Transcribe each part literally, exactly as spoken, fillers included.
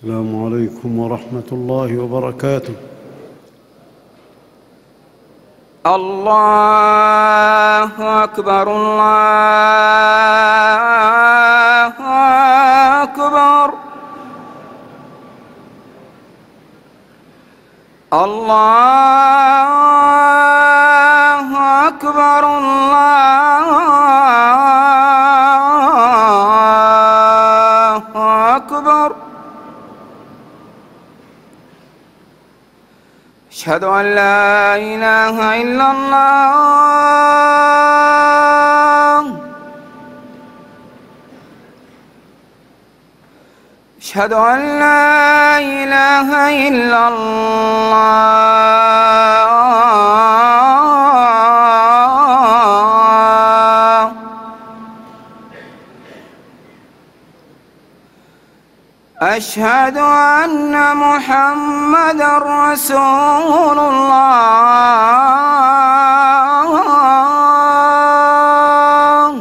السلام عليكم ورحمة الله وبركاته. الله أكبر، الله أكبر، الله أكبر، الله أكبر. أشهد أن لا إله إلا الله، أشهد أن لا إله إلا الله، أشهد أن محمدًا رسول الله،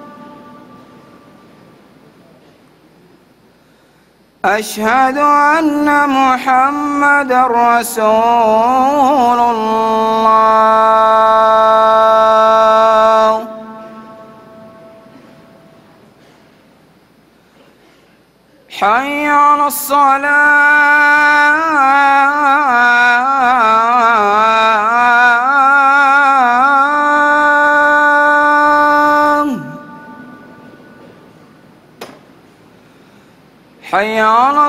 أشهد أن محمدًا رسول الله. حي على الصلاة، حي على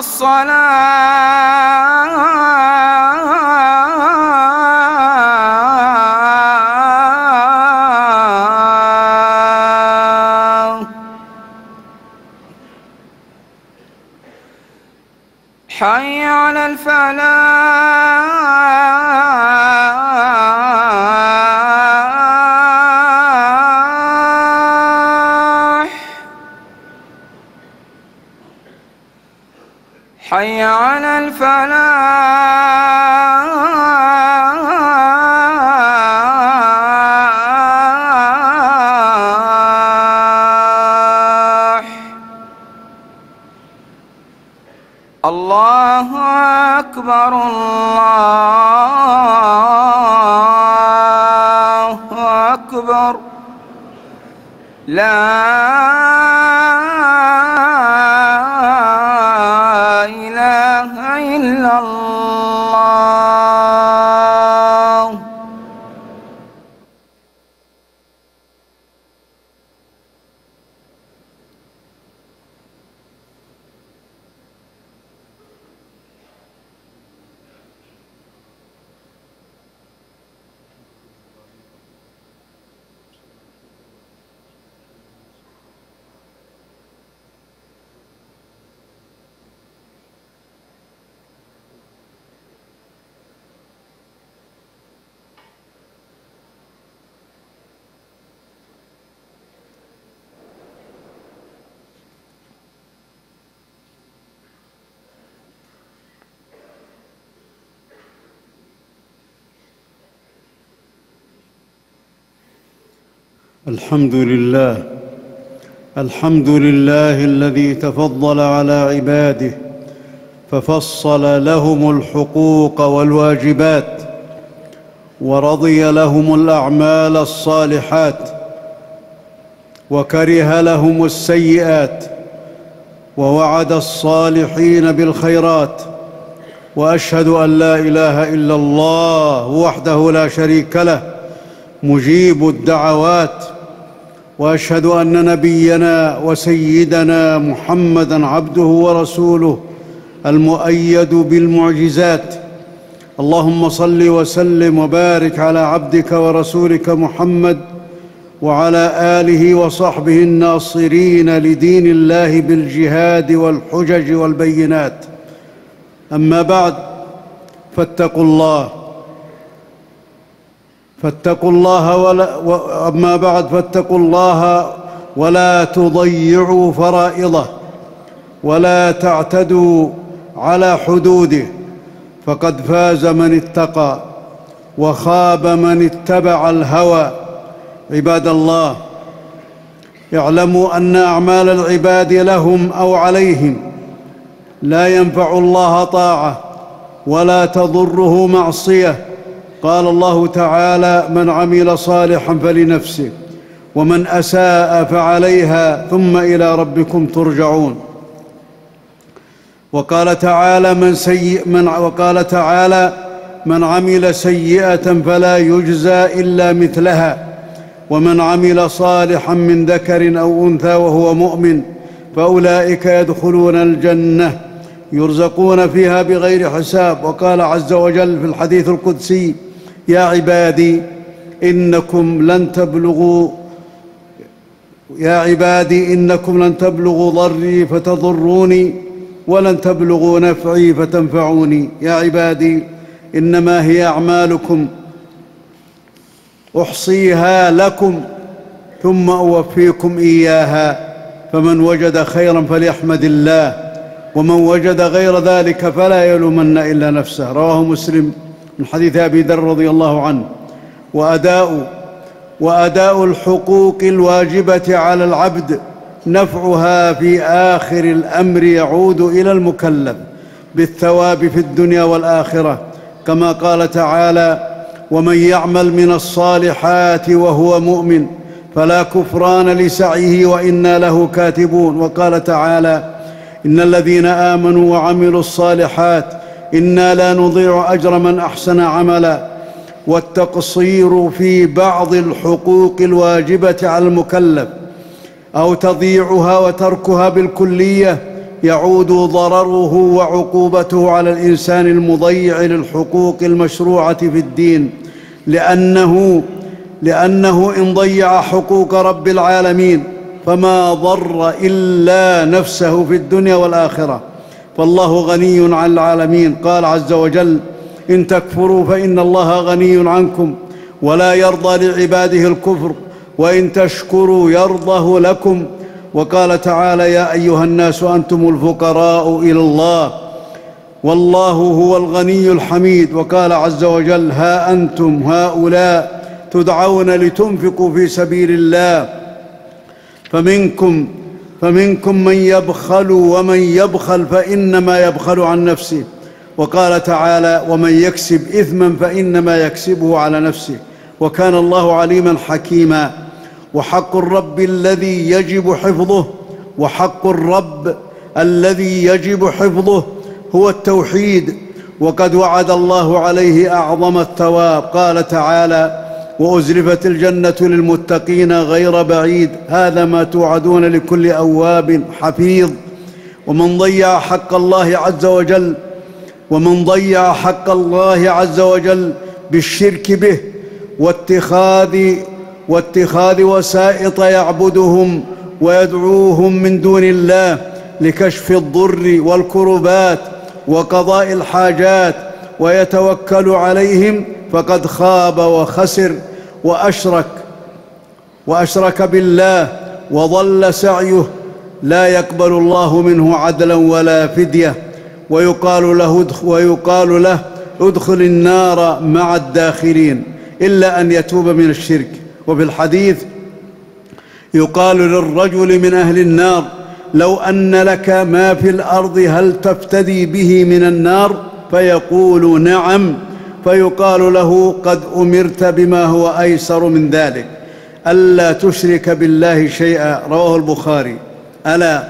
الصلاة، حي على الفلاح، حي على الفلاح. الله أكبر، الله أكبر، لا إله إلا الله. الحمد لله، الحمد لله الذي تفضل على عباده ففصل لهم الحقوق والواجبات ورضي لهم الأعمال الصالحات وكره لهم السيئات ووعد الصالحين بالخيرات. وأشهد أن لا إله إلا الله وحده لا شريك له مجيب الدعوات، وأشهد أن نبينا وسيدنا محمدًا عبده ورسوله المؤيد بالمعجزات. اللهم صل وسلم وبارك على عبدك ورسولك محمد وعلى آله وصحبه الناصرين لدين الله بالجهاد والحجج والبينات. أما بعد، فاتقوا الله فاتقوا الله ولا أما بعد فاتقوا الله ولا تضيعوا فرائضه ولا تعتدوا على حدوده، فقد فاز من اتقى وخاب من اتبع الهوى. عباد الله، اعلموا أن أعمال العباد لهم أو عليهم لا ينفع الله طاعة ولا تضره معصية. قال الله تعالى: من عمل صالحا فلنفسه ومن أساء فعليها ثم إلى ربكم ترجعون. وقال تعالى: من سيء من وقال تعالى: من عمل سيئة فلا يجزى إلا مثلها ومن عمل صالحا من ذكر أو أنثى وهو مؤمن فأولئك يدخلون الجنة يرزقون فيها بغير حساب. وقال عز وجل في الحديث القدسي: يا عبادي إنكم لن تبلغوا يا عبادي إنكم لن تبلغوا ضري فتضروني ولن تبلغوا نفعي فتنفعوني. يا عبادي إنما هي أعمالكم أحصيها لكم ثم أوفيكم إياها، فمن وجد خيرا فليحمد الله ومن وجد غير ذلك فلا يلومن إلا نفسه. رواه مسلم من حديث أبي ذر رضي الله عنه. وأداء وأداء الحقوق الواجبة على العبد نفعها في آخر الأمر يعود إلى المكلف بالثواب في الدنيا والآخرة، كما قال تعالى: ومن يعمل من الصالحات وهو مؤمن فلا كفران لسعيه وإنا له كاتبون. وقال تعالى: إن الذين آمنوا وعملوا الصالحات إنا لا نضيع أجر من أحسن عملا. والتقصير في بعض الحقوق الواجبة على المكلف أو تضييعها وتركها بالكلية يعود ضرره وعقوبته على الإنسان المضيع للحقوق المشروعة في الدين، لأنه لأنه إن ضيع حقوق رب العالمين فما ضر إلا نفسه في الدنيا والآخرة، فالله غني عن العالمين. قال عز وجل: إن تكفروا فإن الله غني عنكم ولا يرضى لعباده الكفر وإن تشكروا يرضه لكم. وقال تعالى: يا أيها الناس أنتم الفقراء إلى الله والله هو الغني الحميد. وقال عز وجل: ها أنتم هؤلاء تدعون لتنفقوا في سبيل الله فمنكم فمنكم من يبخل ومن يبخل فإنما يبخل عن نفسه. وقال تعالى: ومن يكسب إثما فإنما يكسبه على نفسه وكان الله عليما حكيما. وحق الرب الذي يجب حفظه وحق الرب الذي يجب حفظه هو التوحيد، وقد وعد الله عليه أعظم الثواب. قال تعالى: وأزلفت الجنة للمتقين غير بعيد هذا ما توعدون لكل أواب حفيظ. ومن ضيع حق الله عز وجل ومن ضيع حق الله عز وجل بالشرك به واتخاذ واتخاذ وسائط يعبدهم ويدعوهم من دون الله لكشف الضر والكربات وقضاء الحاجات ويتوكل عليهم فقد خاب وخسر وأشرك وأشرك بالله وضل سعيه، لا يقبل الله منه عدلا ولا فدية، ويقال له ويقال له ادخل النار مع الداخلين إلا أن يتوب من الشرك. وفي الحديث يقال للرجل من أهل النار: لو أن لك ما في الأرض هل تفتدي به من النار؟ فيقول: نعم. فيقال له: قد أمرت بما هو أيسر من ذلك، ألا تشرك بالله شيئا. رواه البخاري. ألا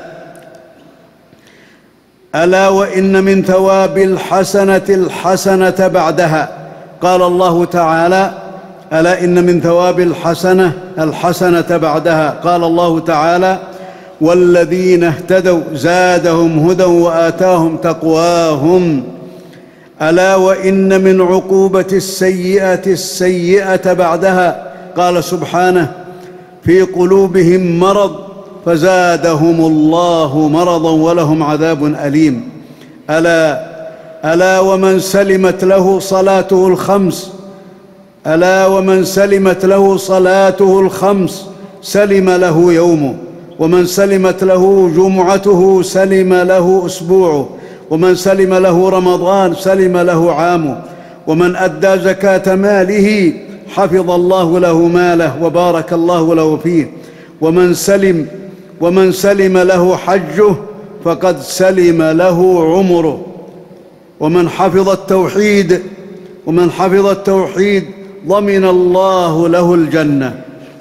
ألا وإن من ثواب الحسنة الحسنة بعدها. قال الله تعالى: ألا إن من ثواب الحسنة الحسنة بعدها. قال الله تعالى: والذين اهتدوا زادهم هدى وآتاهم تقواهم. ألا وإن من عقوبة السيئة السيئة بعدها. قال سبحانه: في قلوبهم مرض فزادهم الله مرضا ولهم عذاب أليم. ألا ألا ومن سلمت له صلاته الخمس ألا ومن سلمت له صلاته الخمس سلم له يومه، ومن سلمت له جمعته سلم له أسبوعه، ومن سلم له رمضان سلم له عامه، ومن أدى زكاة ماله حفظ الله له ماله وبارك الله له فيه، ومن سلم ومن سلم له حجه فقد سلم له عمره. ومن حفظ التوحيد ومن حفظ التوحيد ضمن الله له الجنة.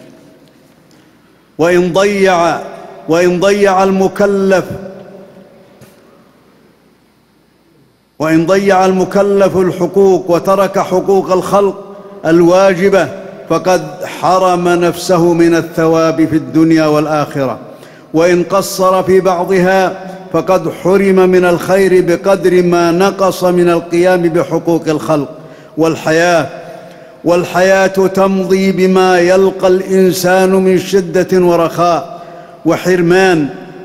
وإن ضيع وإن ضيع المكلف وإن ضيع المكلف الحقوق وترك حقوق الخلق الواجبة فقد حرم نفسه من الثواب في الدنيا والآخرة. وإن قصر في بعضها فقد حرم من الخير بقدر ما نقص من القيام بحقوق الخلق. والحياة والحياة تمضي بما يلقى الإنسان من شدة ورخاء وحرمان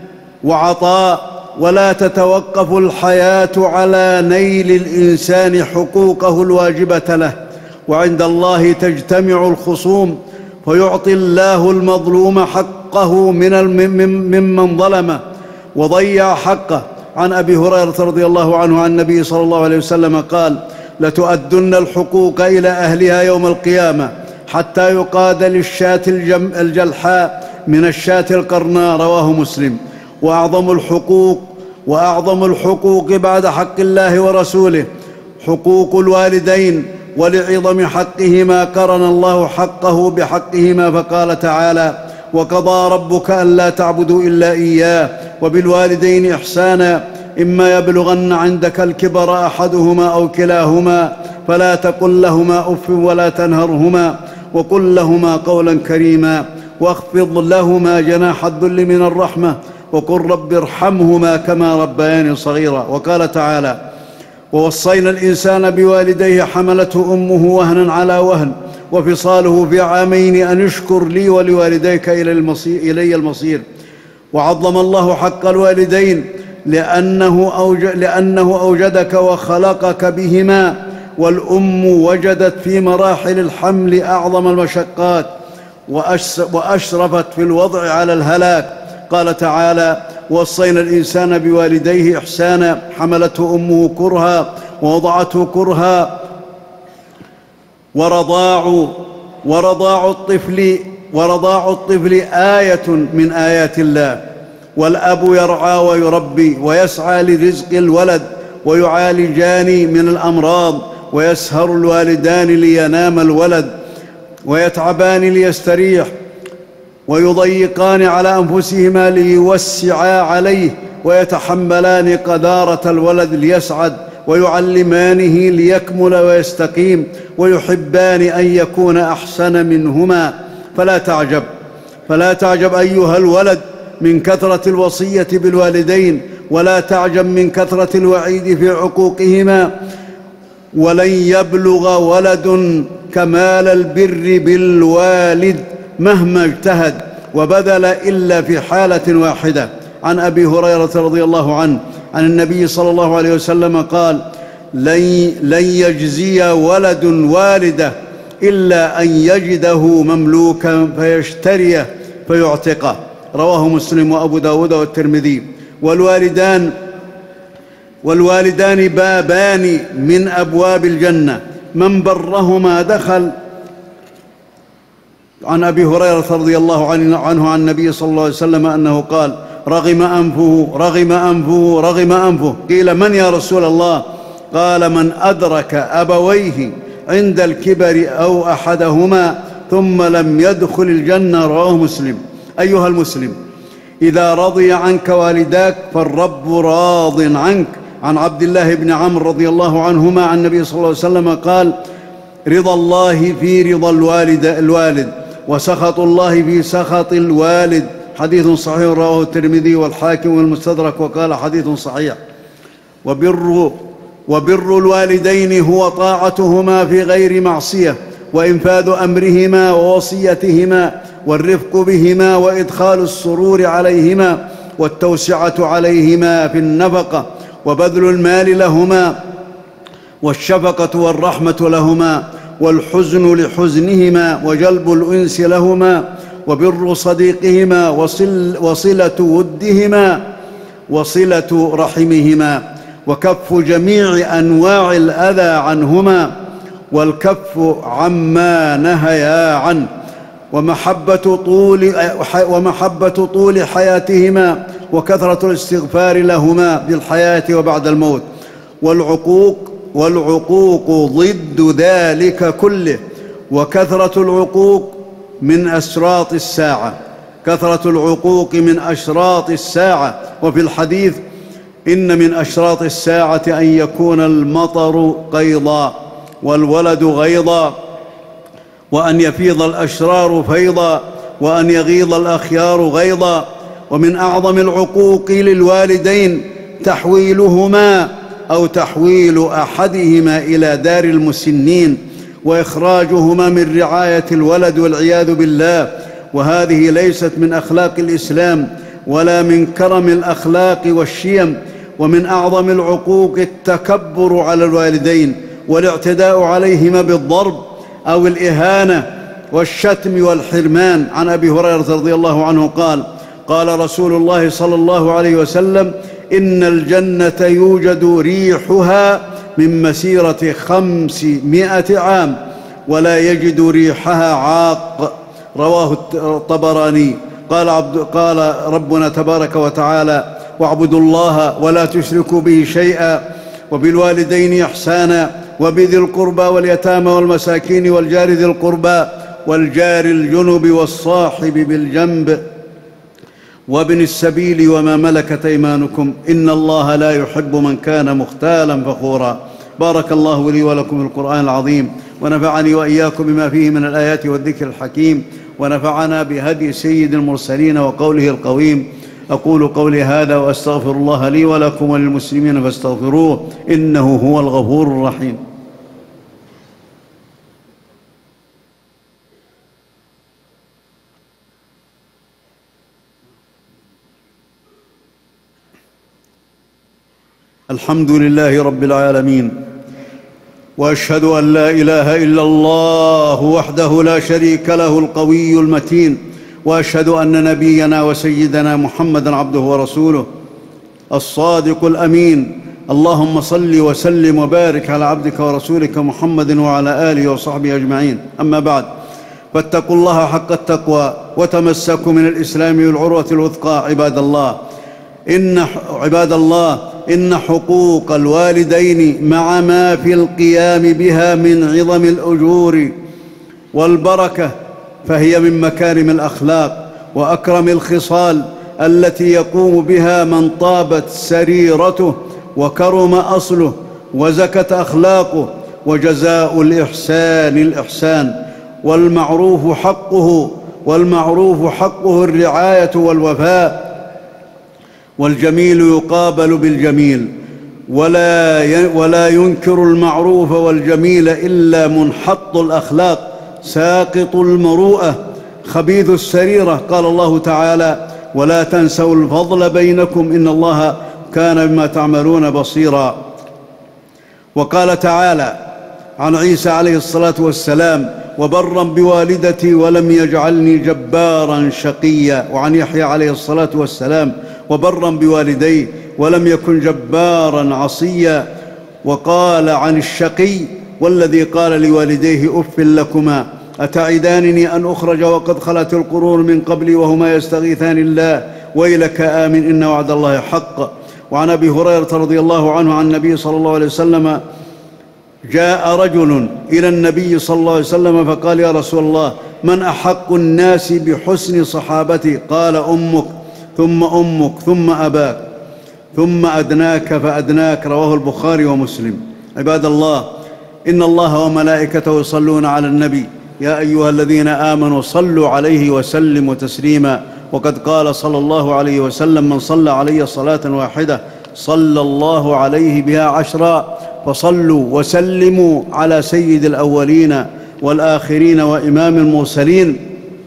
وعطاء، ولا تتوقف الحياة على نيل الإنسان حقوقه الواجبة له. وعند الله تجتمع الخصوم فيعطي الله المظلوم حقه ممن ظلمه وضيع حقه. عن أبي هريرة رضي الله عنه عن النبي صلى الله عليه وسلم قال: لتؤدن الحقوق إلى أهلها يوم القيامة حتى يقاد للشاة الجلحاء من الشاة القرناء. رواه مسلم. وأعظم الحقوق وأعظم الحقوق بعد حق الله ورسوله حقوق الوالدين، ولعظم حقهما قرن الله حقه بحقهما فقال تعالى: وقضى ربك ألا تعبدوا إلا إياه وبالوالدين إحسانا إما يبلغن عندك الكبر أحدهما أو كلاهما فلا تقل لهما أف ولا تنهرهما وقل لهما قولا كريما واخفض لهما جناح الذل من الرحمة وقل رب ارحمهما كما ربياني صغيرا. وقال تعالى: ووصينا الإنسان بوالديه حملته أمه وهنا على وهن وفصاله في عامين أن اشكر لي ولوالديك إلي المصير, إلي المصير. وعظم الله حق الوالدين لأنه, أوجد لأنه أوجدك وخلقك بهما، والأم وجدت في مراحل الحمل أعظم المشقات وأشرفت في الوضع على الهلاك. قال تعالى: ووصينا الإنسان بوالديه إحسانا حملته أمه كرها ووضعته كرها. ورضاع ورضاع الطفل ورضاع الطفل آية من آيات الله. والأب يرعى ويربي ويسعى لرزق الولد ويعالجان من الأمراض، ويسهر الوالدان لينام الولد ويتعبان ليستريح، ويضيقان على أنفسهما ليوسعا عليه، ويتحملان قدارة الولد ليسعد، ويعلمانه ليكمل ويستقيم، ويحبان أن يكون أحسن منهما. فلا تعجب فلا تعجب أيها الولد من كثرة الوصية بالوالدين، ولا تعجب من كثرة الوعيد في عقوقهما. ولن يبلغ ولد كمال البر بالوالد مهما اجتهد وبذل إلا في حالة واحدة. عن أبي هريرة رضي الله عنه عن النبي صلى الله عليه وسلم قال: لن يجزي ولد والده إلا أن يجده مملوكا فيشتريه فيعتقه. رواه مسلم وأبو داود والترمذي. والوالدان والوالدان بابان من أبواب الجنة، من برهما دخل. عن أبي هريرة رضي الله عنه عن النبي صلى الله عليه وسلم أنه قال: رغم أنفه رغم أنفه رغم أنفه قيل: من يا رسول الله؟ قال: من أدرك أبويه عند الكبر أو أحدهما ثم لم يدخل الجنة. رواه مسلم. أيها المسلم، إذا رضي عنك والداك فالرب راض عنك. عن عبد الله بن عمرو رضي الله عنهما عن النبي صلى الله عليه وسلم قال: رضا الله في رضا الوالد, الوالد وسخط الله في سخط الوالد. حديث صحيح رواه الترمذي والحاكم والمستدرك وقال حديث صحيح. وبر, وبر الوالدين هو طاعتهما في غير معصية، وإنفاذ أمرهما ووصيتهما، والرفق بهما، وإدخال السرور عليهما، والتوسعة عليهما في النفقة، وبذل المال لهما، والشفقة والرحمة لهما، والحزن لحزنهما، وجلب الأنس لهما، وبر صديقهما، وصل وصلة ودهما، وصلة رحمهما، وكف جميع أنواع الأذى عنهما، والكف عما نهيا عنه، ومحبة طول, ومحبة طول حياتهما، وكثرة الاستغفار لهما بالحياة وبعد الموت. والعقوق والعقوق ضد ذلك كله، وكثرة العقوق من أشراط الساعة، كثرة العقوق من أشراط الساعة. وفي الحديث: إن من أشراط الساعة أن يكون المطر قيضا والولد غيضا، وأن يفيض الأشرار فيضا، وأن يغيض الأخيار غيضا. ومن أعظم العقوق للوالدين تحويلهما أو تحويل أحدهما إلى دار المسنين، وإخراجهما من رعاية الولد والعياذ بالله. وهذه ليست من أخلاق الإسلام ولا من كرم الأخلاق والشيم. ومن أعظم العقوق التكبر على الوالدين والاعتداء عليهما بالضرب أو الإهانة والشتم والحرمان. عن أبي هريرة رضي الله عنه قال: قال رسول الله صلى الله عليه وسلم: إن الجنة يوجد ريحها من مسيرة خمسمائة عام ولا يجد ريحها عاق. رواه الطبراني. قال, عبد قال ربنا تبارك وتعالى: واعبدوا الله ولا تشركوا به شيئا وبالوالدين إحسانا وبذي القربى واليتامى والمساكين والجار ذي القربى والجار الجنب والصاحب بالجنب وابن السبيل وما ملكت أيمانكم إن الله لا يحب من كان مختالا فخورا. بارك الله لي ولكم في القرآن العظيم، ونفعني وإياكم بما فيه من الآيات والذكر الحكيم، ونفعنا بهدي سيد المرسلين وقوله القويم. أقول قولي هذا وأستغفر الله لي ولكم وللمسلمين فاستغفروه إنه هو الغفور الرحيم. الحمد لله رب العالمين، وأشهد أن لا إله إلا الله وحده لا شريك له القوي المتين، وأشهد أن نبينا وسيدنا محمدًا عبده ورسوله الصادق الأمين. اللهم صل وسلم وبارك على عبدك ورسولك محمد وعلى آله وصحبه أجمعين. أما بعد، فاتقوا الله حق التقوى وتمسكوا من الإسلام بالعروة الوثقى. عباد الله إن عباد الله إن حقوق الوالدين مع ما في القيام بها من عظم الأجور والبركة فهي من مكارم الأخلاق وأكرم الخصال التي يقوم بها من طابت سريرته وكرم أصله وزكت أخلاقه. وجزاء الإحسان الإحسان، والمعروف حقه والمعروف حقه الرعاية والوفاء. والجميل يقابل بالجميل، ولا ولا ينكر المعروف والجميل إلا منحط الأخلاق ساقط المروءة خبيث السريرة. قال الله تعالى: ولا تنسوا الفضل بينكم إن الله كان بما تعملون بصيرا. وقال تعالى عن عيسى عليه الصلاة والسلام: وبرا بوالدتي ولم يجعلني جبارا شقيا. وعن يحيى عليه الصلاة والسلام: وبرا بوالديه ولم يكن جبارا عصيا. وقال عن الشقي: والذي قال لوالديه أف لكما أتعدانني أن أخرج وقد خلت القرون من قبلي وهما يستغيثان الله ويلك آمن إن وعد الله حق. وعن أبي هريرة رضي الله عنه عن النبي صلى الله عليه وسلم: جاء رجل إلى النبي صلى الله عليه وسلم فقال: يا رسول الله، من أحق الناس بحسن صحابتي؟ قال: أمك ثم أمك ثم أباك ثم أدناك فأدناك. رواه البخاري ومسلم. عباد الله، إن الله وملائكته يصلون على النبي يا أيها الذين آمنوا صلوا عليه وسلموا تسليما. وقد قال صلى الله عليه وسلم: من صلى علي صلاة واحدة صلى الله عليه بها عشرا. فصلوا وسلموا على سيد الأولين والآخرين وإمام المرسلين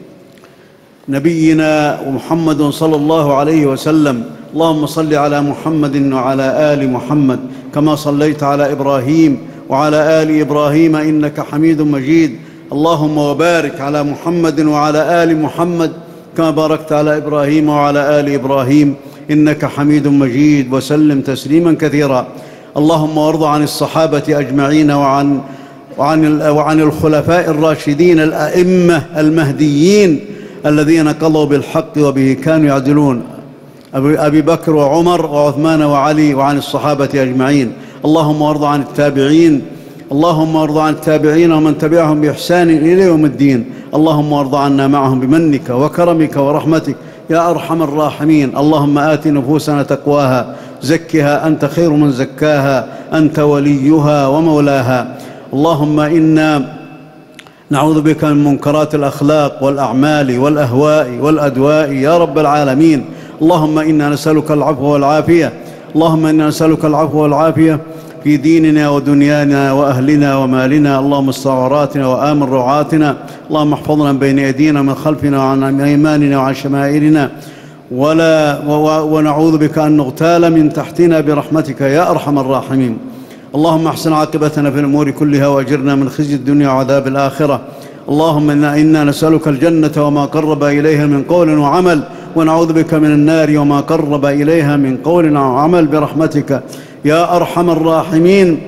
نبينا محمد صلى الله عليه وسلم. اللهم صل على محمد وعلى آل محمد كما صليت على إبراهيم وعلى آل إبراهيم إنك حميد مجيد. اللهم وبارك على محمد وعلى آل محمد كما باركت على إبراهيم وعلى آل إبراهيم إنك حميد مجيد، وسلم تسليما كثيرا. اللهم وارض عن الصحابة أجمعين وعن, وعن, وعن الخلفاء الراشدين الأئمة المهديين الذين قضوا بالحق وبه كانوا يعدلون. أبي بكر وعمر وعثمان وعلي وعن الصحابة أجمعين. اللهم وارض عن التابعين اللهم وارض عن التابعين ومن تبعهم بإحسان إلى يوم الدين. اللهم وارض عنا معهم بمنك وكرمك ورحمتك يا أرحم الراحمين. اللهم آت نفوسنا تقواها، زكها أنت خير من زكاها، أنت وليها ومولاها. اللهم إنا نعوذ بك من منكرات الأخلاق والأعمال والأهواء والأدواء يا رب العالمين. اللهم إنا نسألك العفو والعافية اللهم إنا نسألك العفو والعافية في ديننا ودنيانا وأهلنا ومالنا. اللهم استر عوراتنا وآمن روعاتنا. اللهم احفظنا من بين أيدينا ومن خلفنا وعن أيماننا وعن شمائلنا ولا ونعوذ بك أن نغتال من تحتنا برحمتك يا أرحم الراحمين. اللهم احسن عاقبتنا في الأمور كلها وأجرنا من خزي الدنيا وعذاب الآخرة. اللهم إنا, إنا نسألك الجنة وما قرب إليها من قول وعمل، ونعوذ بك من النار وما قرب إليها من قول وعمل برحمتك يا أرحم الراحمين.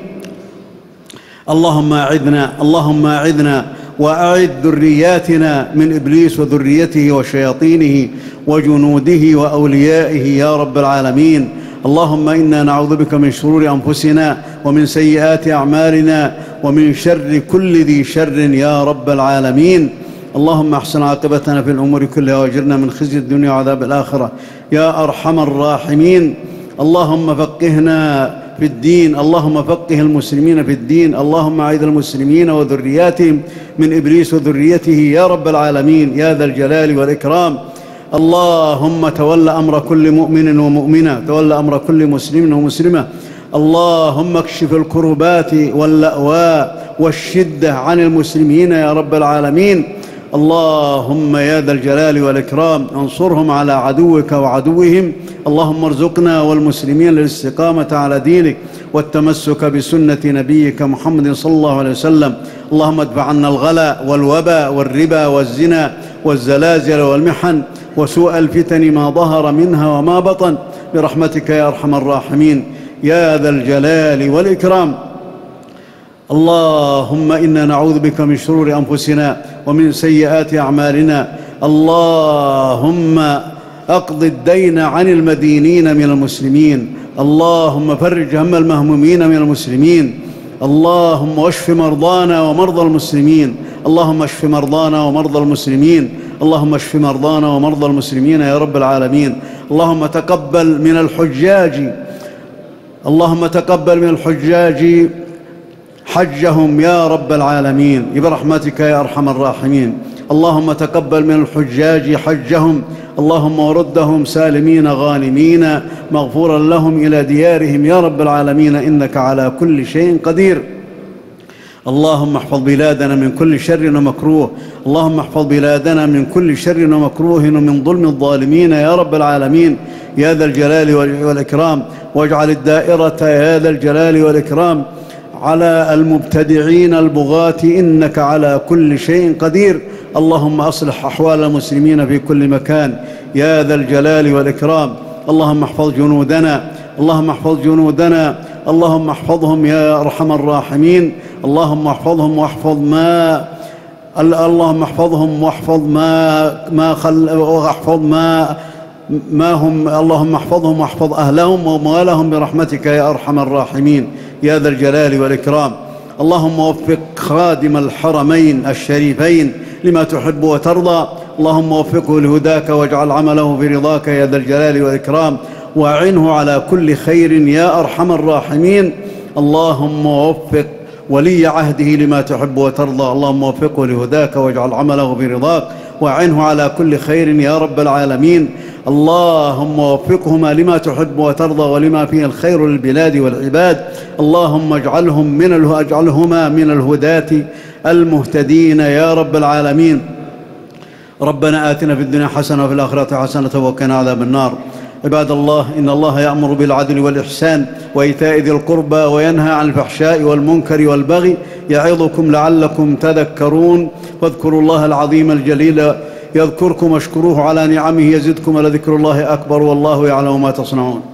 اللهم أعذنا اللهم أعذنا وأعذ ذرياتنا من إبليس وذريته وشياطينه وجنوده وأوليائه يا رب العالمين. اللهم إنا نعوذ بك من شرور أنفسنا ومن سيئات أعمالنا ومن شر كل ذي شر يا رب العالمين. اللهم احسن عاقبتنا في الأمور كلها واجرنا من خزي الدنيا وعذاب الآخرة يا أرحم الراحمين. اللهم فقهنا في الدين اللهم فقه المسلمين في الدين. اللهم أعذ المسلمين وذرياتهم من إبليس وذريته يا رب العالمين يا ذا الجلال والإكرام. اللهم تول أمر كل مؤمن ومؤمنة، تول أمر كل مسلم ومسلمة. اللهم اكشف الكربات واللأواء والشدة عن المسلمين يا رب العالمين. اللهم يا ذا الجلال والإكرام انصرهم على عدوك وعدوهم. اللهم ارزقنا والمسلمين الاستقامة على دينك والتمسك بسنة نبيك محمد صلى الله عليه وسلم. اللهم ادفع عنا الغلاء والوباء والربا والزنا والزلازل والمحن وسوء الفتن ما ظهر منها وما بطن برحمتك يا أرحم الراحمين يا ذا الجلال والإكرام. اللهم إنا نعوذ بك من شرور أنفسنا ومن سيئات أعمالنا. اللهم أقض الدين عن المدينين من المسلمين. اللهم فرج هم المهمومين من المسلمين. اللهم واشف مرضانا ومرضى المسلمين. اللهم اشف مرضانا ومرضى المسلمين. اللهم اشف مرضانا ومرضى المسلمين يا رب العالمين. اللهم تقبل من الحجاج اللهم تقبل من الحجاج حجهم يا رب العالمين برحمتك يا أرحم الراحمين. اللهم تقبل من الحجاج حجهم. اللهم وردهم سالمين غانمين مغفورا لهم إلى ديارهم يا رب العالمين إنك على كل شيء قدير. اللهم احفظ بلادنا من كل شر ومكروه. اللهم احفظ بلادنا من كل شر ومكروه ومن ظلم الظالمين يا رب العالمين يا ذا الجلال والإكرام. واجعل الدائرة يا ذا الجلال والإكرام على المبتدعين البغاة إنك على كل شيء قدير. اللهم أصلح أحوال المسلمين في كل مكان يا ذا الجلال والإكرام. اللهم احفظ جنودنا اللهم احفظ جنودنا اللهم احفظهم يا أرحم الراحمين. اللهم احفظهم واحفظ ما اللهم احفظهم واحفظ ما ما خل واحفظ ما ما هم اللهم احفظهم واحفظ أهلهم وأموالهم برحمتك يا أرحم الراحمين يا ذا الجلال والإكرام. اللهم وفق خادم الحرمين الشريفين لما تحب وترضى. اللهم وفقه لهداك واجعل عمله في رضاك يا ذا الجلال والإكرام وأعنه على كل خير يا أرحم الراحمين. اللهم وفق ولي عهده لما تحب وترضى. اللهم وفقه لهداك واجعل عمله في رضاك وأعنه على كل خير يا رب العالمين. اللهم وفقهما لما تحب وترضى ولما فيه الخير للبلاد والعباد. اللهم اجعلهم من اجعلهما من الهداة المهتدين يا رب العالمين. ربنا آتنا في الدنيا حسنة وفي الآخرة حسنة وقنا عذاب النار. عباد الله إن الله يأمر بالعدل والإحسان وإيتاء ذي القربى وينهى عن الفحشاء والمنكر والبغي يعظكم لعلكم تذكرون. واذكروا الله العظيم الجليل يذكركم واشكروه على نعمه يزدكم ولذكر الله أكبر والله يعلم ما تصنعون.